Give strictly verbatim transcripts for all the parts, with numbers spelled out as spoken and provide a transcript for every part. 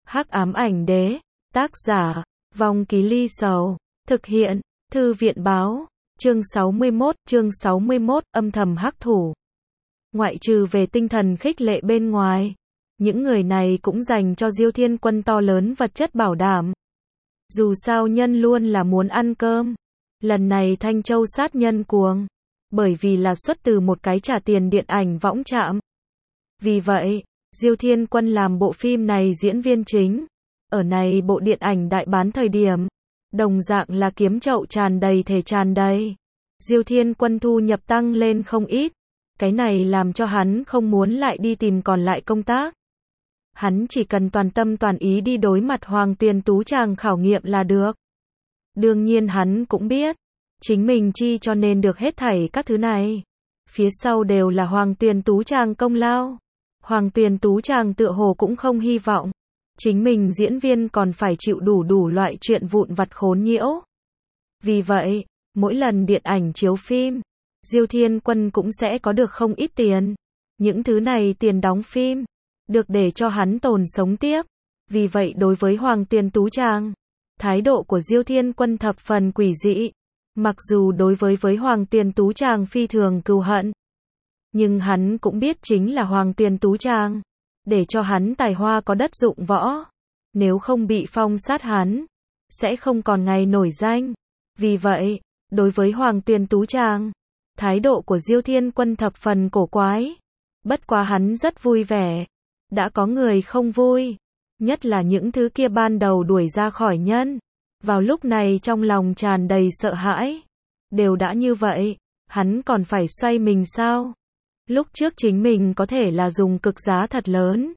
Hắc ám ảnh đế, tác giả, Vong Ký Ly Sầu, thực hiện, Thư viện báo, chương sáu mươi mốt, chương sáu mươi mốt, âm thầm hắc thủ. Ngoại trừ về tinh thần khích lệ bên ngoài, những người này cũng dành cho Diêu Thiên Quân to lớn vật chất bảo đảm. Dù sao nhân luôn là muốn ăn cơm. Lần này Thanh Châu sát nhân cuồng, bởi vì là xuất từ một cái trả tiền điện ảnh võng trạm. Vì vậy, Diêu Thiên Quân làm bộ phim này diễn viên chính. Ở này bộ điện ảnh đại bán thời điểm, đồng dạng là kiếm chậu tràn đầy thể tràn đầy. Diêu Thiên Quân thu nhập tăng lên không ít. Cái này làm cho hắn không muốn lại đi tìm còn lại công tác. Hắn chỉ cần toàn tâm toàn ý đi đối mặt Hoàng Tuyền Tú Tràng khảo nghiệm là được. Đương nhiên hắn cũng biết, chính mình chi cho nên được hết thảy các thứ này. Phía sau đều là Hoàng Tuyền Tú Tràng công lao. Hoàng Tuyền Tú Tràng tựa hồ cũng không hy vọng chính mình diễn viên còn phải chịu đủ đủ loại chuyện vụn vặt khốn nhiễu. Vì vậy, mỗi lần điện ảnh chiếu phim, Diêu Thiên Quân cũng sẽ có được không ít tiền. Những thứ này tiền đóng phim, được để cho hắn tồn sống tiếp. Vì vậy đối với Hoàng Tuyền Tú Tràng, thái độ của Diêu Thiên Quân thập phần quỷ dị. Mặc dù đối với với Hoàng Tuyền Tú Tràng phi thường cừu hận, nhưng hắn cũng biết chính là Hoàng Tuyền Tú Tràng để cho hắn tài hoa có đất dụng võ. Nếu không bị phong sát hắn, sẽ không còn ngày nổi danh. Vì vậy, đối với Hoàng Tuyền Tú Tràng, thái độ của Diêu Thiên Quân thập phần cổ quái. Bất quá hắn rất vui vẻ. Đã có người không vui, nhất là những thứ kia ban đầu đuổi ra khỏi nhân. Vào lúc này trong lòng tràn đầy sợ hãi. Đều đã như vậy, hắn còn phải xoay mình sao? Lúc trước chính mình có thể là dùng cực giá thật lớn,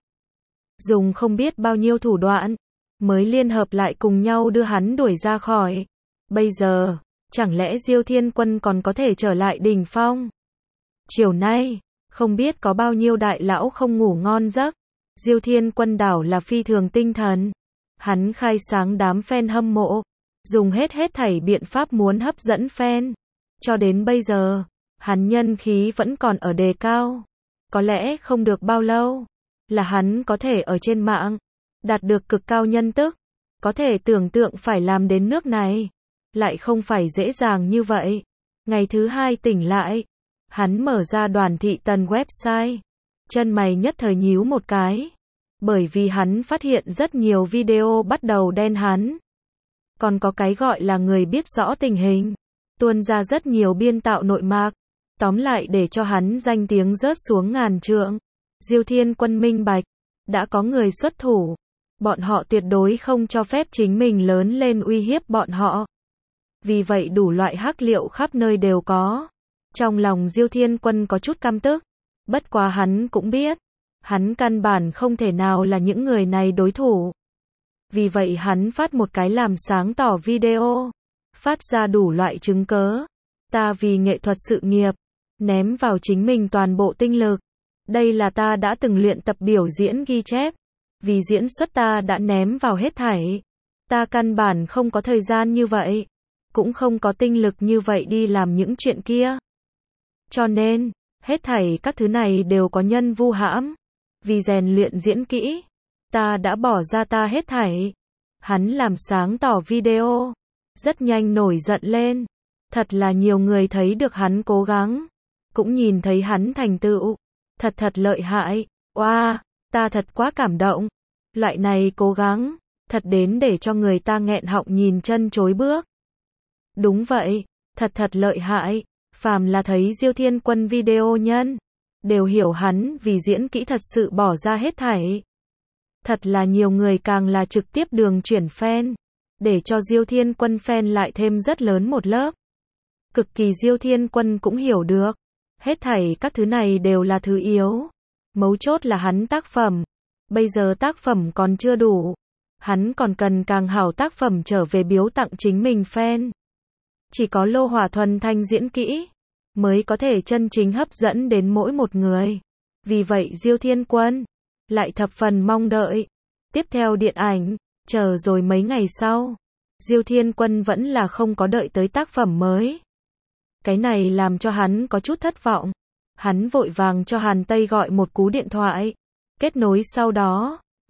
dùng không biết bao nhiêu thủ đoạn, mới liên hợp lại cùng nhau đưa hắn đuổi ra khỏi. Bây giờ, chẳng lẽ Diêu Thiên Quân còn có thể trở lại đỉnh phong? Chiều nay, không biết có bao nhiêu đại lão không ngủ ngon giấc. Diêu Thiên Quân đảo là phi thường tinh thần. Hắn khai sáng đám fan hâm mộ, dùng hết hết thảy biện pháp muốn hấp dẫn fan. Cho đến bây giờ, hắn nhân khí vẫn còn ở đề cao. Có lẽ không được bao lâu, là hắn có thể ở trên mạng, đạt được cực cao nhân tức. Có thể tưởng tượng phải làm đến nước này, lại không phải dễ dàng như vậy. Ngày thứ hai tỉnh lại, hắn mở ra Đoàn Thị Tần website. Chân mày nhất thời nhíu một cái. Bởi vì hắn phát hiện rất nhiều video bắt đầu đen hắn. Còn có cái gọi là người biết rõ tình hình, tuôn ra rất nhiều biên tạo nội mạc. Tóm lại để cho hắn danh tiếng rớt xuống ngàn trượng. Diêu Thiên Quân minh bạch, đã có người xuất thủ. Bọn họ tuyệt đối không cho phép chính mình lớn lên uy hiếp bọn họ. Vì vậy đủ loại hắc liệu khắp nơi đều có. Trong lòng Diêu Thiên Quân có chút căm tức. Bất quá hắn cũng biết, hắn căn bản không thể nào là những người này đối thủ. Vì vậy hắn phát một cái làm sáng tỏ video, phát ra đủ loại chứng cớ. Ta vì nghệ thuật sự nghiệp, ném vào chính mình toàn bộ tinh lực. Đây là ta đã từng luyện tập biểu diễn ghi chép. Vì diễn xuất ta đã ném vào hết thảy. Ta căn bản không có thời gian như vậy, cũng không có tinh lực như vậy đi làm những chuyện kia. Cho nên, hết thảy các thứ này đều có nhân vu hãm. Vì rèn luyện diễn kỹ, ta đã bỏ ra ta hết thảy. Hắn làm sáng tỏ video, rất nhanh nổi giận lên. Thật là nhiều người thấy được hắn cố gắng, cũng nhìn thấy hắn thành tựu. Thật thật lợi hại, oa, wow, ta thật quá cảm động. Loại này cố gắng, thật đến để cho người ta nghẹn họng nhìn chân chối bước. Đúng vậy, thật thật lợi hại. Phàm là thấy Diêu Thiên Quân video nhân, đều hiểu hắn vì diễn kỹ thật sự bỏ ra hết thảy. Thật là nhiều người càng là trực tiếp đường chuyển fan, để cho Diêu Thiên Quân fan lại thêm rất lớn một lớp. Cực kỳ Diêu Thiên Quân cũng hiểu được, hết thảy các thứ này đều là thứ yếu. Mấu chốt là hắn tác phẩm. Bây giờ tác phẩm còn chưa đủ. Hắn còn cần càng hảo tác phẩm trở về biếu tặng chính mình fan. Chỉ có lô hỏa thuần thanh diễn kỹ, mới có thể chân chính hấp dẫn đến mỗi một người. Vì vậy Diêu Thiên Quân lại thập phần mong đợi. Tiếp theo điện ảnh, chờ rồi mấy ngày sau, Diêu Thiên Quân vẫn là không có đợi tới tác phẩm mới. Cái này làm cho hắn có chút thất vọng. Hắn vội vàng cho Hàn Tây gọi một cú điện thoại. Kết nối sau đó,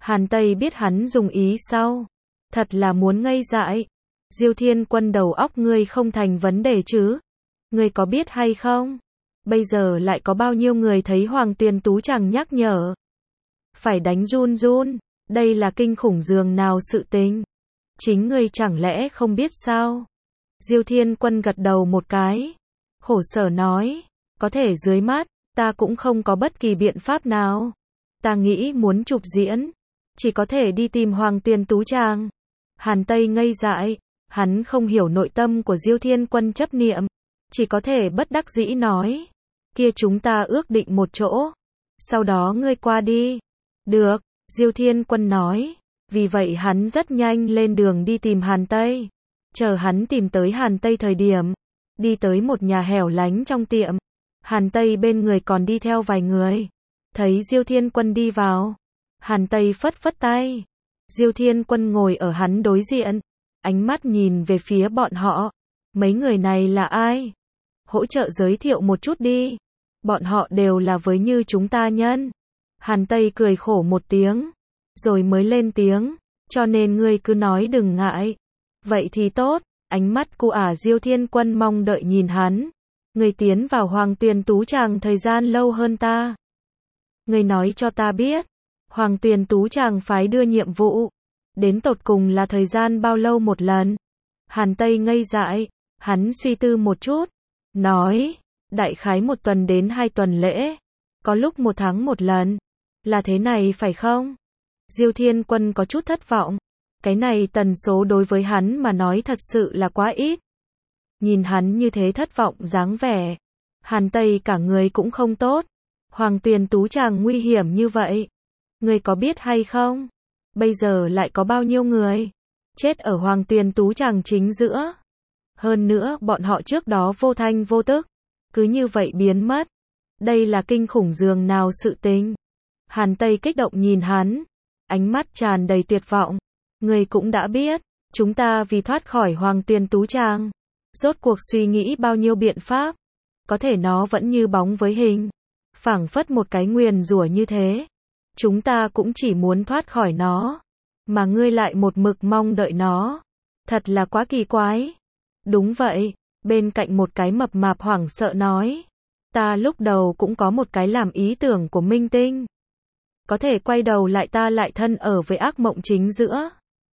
Hàn Tây biết hắn dùng ý sau. Thật là muốn ngây dại. Diêu Thiên Quân đầu óc ngươi không thành vấn đề chứ? Ngươi có biết hay không? Bây giờ lại có bao nhiêu người thấy Hoàng Tuyền Tú Tràng nhắc nhở. Phải đánh run run. Đây là kinh khủng giường nào sự tình. Chính ngươi chẳng lẽ không biết sao? Diêu Thiên Quân gật đầu một cái. Khổ sở nói. Có thể dưới mắt, ta cũng không có bất kỳ biện pháp nào. Ta nghĩ muốn chụp diễn. Chỉ có thể đi tìm Hoàng Tuyền Tú Tràng. Hàn Tây ngây dại. Hắn không hiểu nội tâm của Diêu Thiên Quân chấp niệm. Chỉ có thể bất đắc dĩ nói. Kia chúng ta ước định một chỗ. Sau đó ngươi qua đi. Được, Diêu Thiên Quân nói. Vì vậy hắn rất nhanh lên đường đi tìm Hàn Tây. Chờ hắn tìm tới Hàn Tây thời điểm. Đi tới một nhà hẻo lánh trong tiệm. Hàn Tây bên người còn đi theo vài người. Thấy Diêu Thiên Quân đi vào. Hàn Tây phất phất tay. Diêu Thiên Quân ngồi ở hắn đối diện. Ánh mắt nhìn về phía bọn họ. Mấy người này là ai? Hỗ trợ giới thiệu một chút đi. Bọn họ đều là với như chúng ta nhân. Hàn Tây cười khổ một tiếng. Rồi mới lên tiếng. Cho nên ngươi cứ nói đừng ngại. Vậy thì tốt. Ánh mắt của ả Diêu Thiên Quân mong đợi nhìn hắn. Ngươi tiến vào Hoàng Tuyền Tú Tràng thời gian lâu hơn ta. Ngươi nói cho ta biết. Hoàng Tuyền Tú Tràng phái đưa nhiệm vụ. Đến tột cùng là thời gian bao lâu một lần? Hàn Tây ngây dại. Hắn suy tư một chút. Nói. Đại khái một tuần đến hai tuần lễ. Có lúc một tháng một lần. Là thế này phải không? Diêu Thiên Quân có chút thất vọng. Cái này tần số đối với hắn mà nói thật sự là quá ít. Nhìn hắn như thế thất vọng dáng vẻ. Hàn Tây cả người cũng không tốt. Hoàng Tuyền Tú Tràng nguy hiểm như vậy. Ngươi có biết hay không? Bây giờ lại có bao nhiêu người chết ở Hoàng Tuyền Tú Tràng chính giữa. Hơn nữa bọn họ trước đó vô thanh vô tức. Cứ như vậy biến mất. Đây là kinh khủng giường nào sự tình. Hàn Tây kích động nhìn hắn. Ánh mắt tràn đầy tuyệt vọng. Ngươi cũng đã biết. Chúng ta vì thoát khỏi Hoàng Tuyền Tú Tràng. Rốt cuộc suy nghĩ bao nhiêu biện pháp. Có thể nó vẫn như bóng với hình. Phảng phất một cái nguyền rủa như thế. Chúng ta cũng chỉ muốn thoát khỏi nó. Mà ngươi lại một mực mong đợi nó. Thật là quá kỳ quái. Đúng vậy. Bên cạnh một cái mập mạp hoảng sợ nói. Ta lúc đầu cũng có một cái làm ý tưởng của minh tinh. Có thể quay đầu lại ta lại thân ở với ác mộng chính giữa.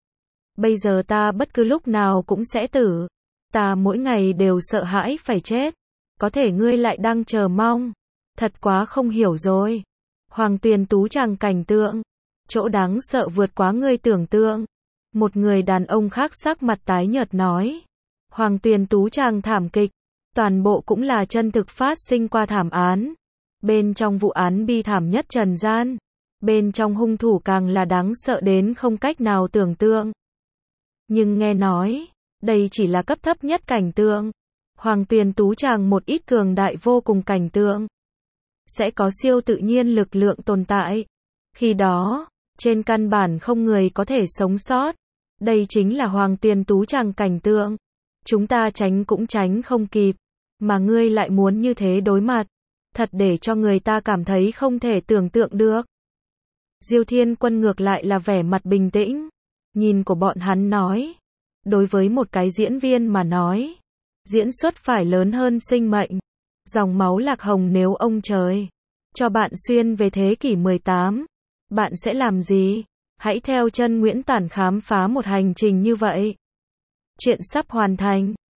Bây giờ ta bất cứ lúc nào cũng sẽ tử. Ta mỗi ngày đều sợ hãi phải chết. Có thể ngươi lại đang chờ mong. Thật quá không hiểu rồi. Hoàng Tuyền Tú Tràng cảnh tượng. Chỗ đáng sợ vượt quá ngươi tưởng tượng. Một người đàn ông khác sắc mặt tái nhợt nói. Hoàng Tuyền Tú Tràng thảm kịch. Toàn bộ cũng là chân thực phát sinh qua thảm án. Bên trong vụ án bi thảm nhất trần gian. Bên trong hung thủ càng là đáng sợ đến không cách nào tưởng tượng. Nhưng nghe nói, đây chỉ là cấp thấp nhất cảnh tượng. Hoàng Tuyền Tú Tràng một ít cường đại vô cùng cảnh tượng. Sẽ có siêu tự nhiên lực lượng tồn tại. Khi đó, trên căn bản không người có thể sống sót. Đây chính là Hoàng Tuyền Tú Tràng cảnh tượng. Chúng ta tránh cũng tránh không kịp. Mà ngươi lại muốn như thế đối mặt. Thật để cho người ta cảm thấy không thể tưởng tượng được. Diêu Thiên Quân ngược lại là vẻ mặt bình tĩnh. Nhìn của bọn hắn nói. Đối với một cái diễn viên mà nói. Diễn xuất phải lớn hơn sinh mệnh. Dòng máu lạc hồng nếu ông trời cho bạn xuyên về thế kỷ mười tám. Bạn sẽ làm gì? Hãy theo chân Nguyễn Tản khám phá một hành trình như vậy. Chuyện sắp hoàn thành.